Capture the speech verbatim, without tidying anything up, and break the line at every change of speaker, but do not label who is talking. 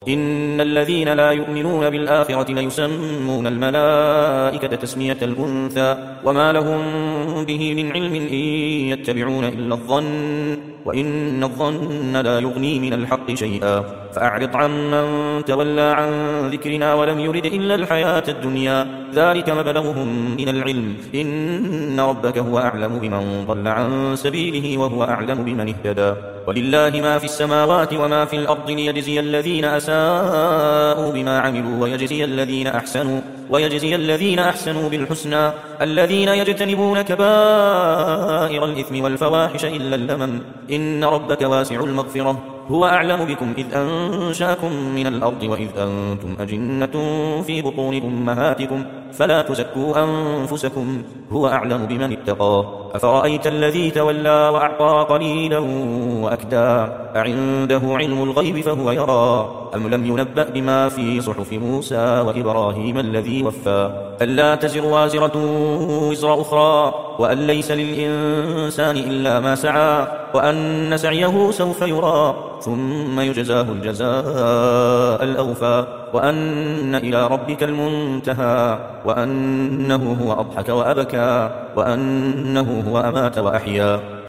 إن الذين لا يؤمنون بالآخرة ليسمون الملائكة تسمية الأنثى وما لهم به من علم إن يتبعون إلا الظن وإن الظن لا يغني من الحق شيئا فأعرض عمن تولى عن ذكرنا ولم يرد إلا الحياة الدنيا ذلك مبلغهم من العلم إن ربك هو أعلم بمن ضل عن سبيله وهو أعلم بمن اهتدى ولله ما في السماوات وما في الأرض ليجزي الذين أساءوا بما عملوا ويجزي الذين أحسنوا ويجزي الذين أحسنوا بالحسنى الذين يجتنبون كبائر الإثم والفواحش إلا اللمم إن ربك واسع المغفرة هو أعلم بكم إذ أنشاكم من الأرض وإذ أنتم أجنة في بطون أمهاتكم فلا تزكوا أنفسكم هو أعلم بمن اتقى أفرأيت الذي تولى وأعطى قليلا وأكدى أعنده علم الغيب فهو يرى أم لم ينبأ بما في صحف موسى وإبراهيم الذي وفى ألا تزر وازرة وزر أخرى وأن ليس للإنسان إلا ما سعى وأن سعيه سوف يرى ثم يجزاه الجزاء الأوفى وأن إلى ربك المنتهى وأنه هو أضحك وأبكى وأنه هو أمات وأحيا